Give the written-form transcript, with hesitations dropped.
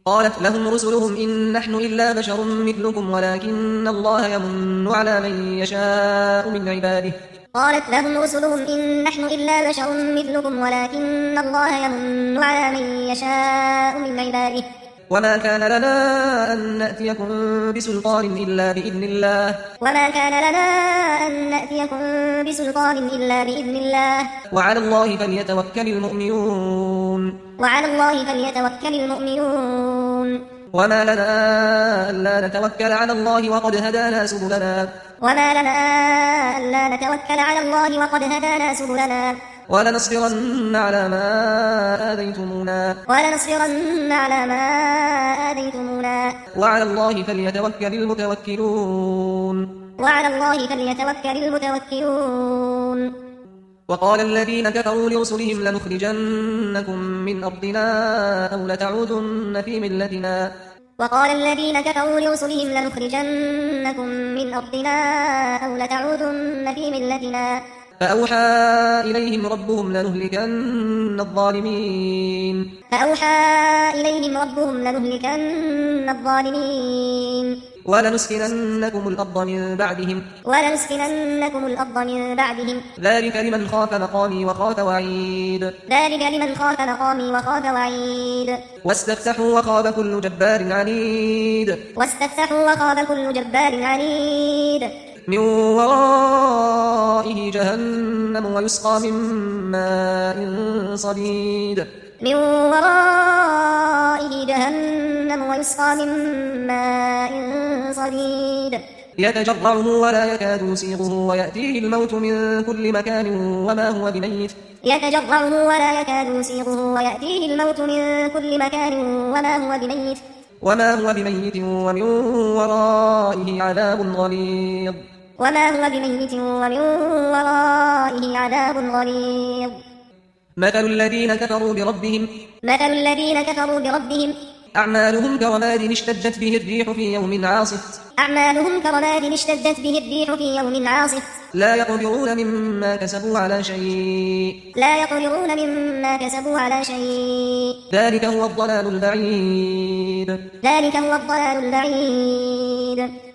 قالت لهم رسلهم إن نحن إلا بشر مثلكم ولكن الله يمن على من يشاء من عباده. قالت لهم رسلهم إن نحن إلا بشر مثلكم ولكن الله يمن على من يشاء من عباده. وما كان لنا أن نأتيكم بسلطان إلا بإذن الله. وما كان لنا أن نأتيكم بسلطان إلا بإذن الله. وعلى الله فليتوكل المؤمنون. وعلى الله فليتوكل المؤمنون. وما لنا ألا نتوكل على الله وقد هدانا سبلنا. وما لنا ألا نتوكل على الله وقد هدانا سبلنا. ولنصبرن على ما آذيتمونا. ولنصبرن على ما آذيتمونا. وعلى الله فليتوكل المتوكلون. وعلى الله فليتوكل المتوكلون. وقال الذين كفروا لرسلهم لنخرجنكم من أرضنا أو لتعودن في ملتنا. وقال الذين كفروا لرسلهم لنخرجنكم من أرضنا أو لتعودن في ملتنا. فأوحى إليهم ربهم لنهلكن الظالمين. فأوحى إليهم ربهم لنهلكن الظالمين. ولنسكننكم الأرض من بعدهم. ولنسكننكم الأرض من بعدهم. ذلك لمن خاف مقامي وخاف وعيد. ذلك لمن خاف مقامي وخاف وعيد. واستفتحوا وخاب كل جبار عنيد. واستفتحوا وخاب كل جبار عنيد. من ورائه جهنم ويسقى من ماء صديد. من ورائه جهنم ويسقى من ماء صديد. يتجرعه ولا يكاد يسيغه ويأتيه الموت من كل مكان وما هو بميت. يتجرعه ولا يكاد يسيغه ويأتيه الموت من كل مكان وما هو بميت. وما هو بميت ومن ورائه عذاب غليظ. وما هو بميت ومن ورائه عذاب غليظ. مثل الذين كفروا بربهم. مثل الذين كفروا بربهم. أعمالهم كرماد اشتدت به الريح في يوم عاصف. أعمالهم كرماد اشتدت به الريح في يوم عاصف. لا يقدرون مما كسبوا على شيء. لا يقدرون مما كسبوا على شيء. ذلك هو الضلال البعيد. ذلك هو الضلال البعيد.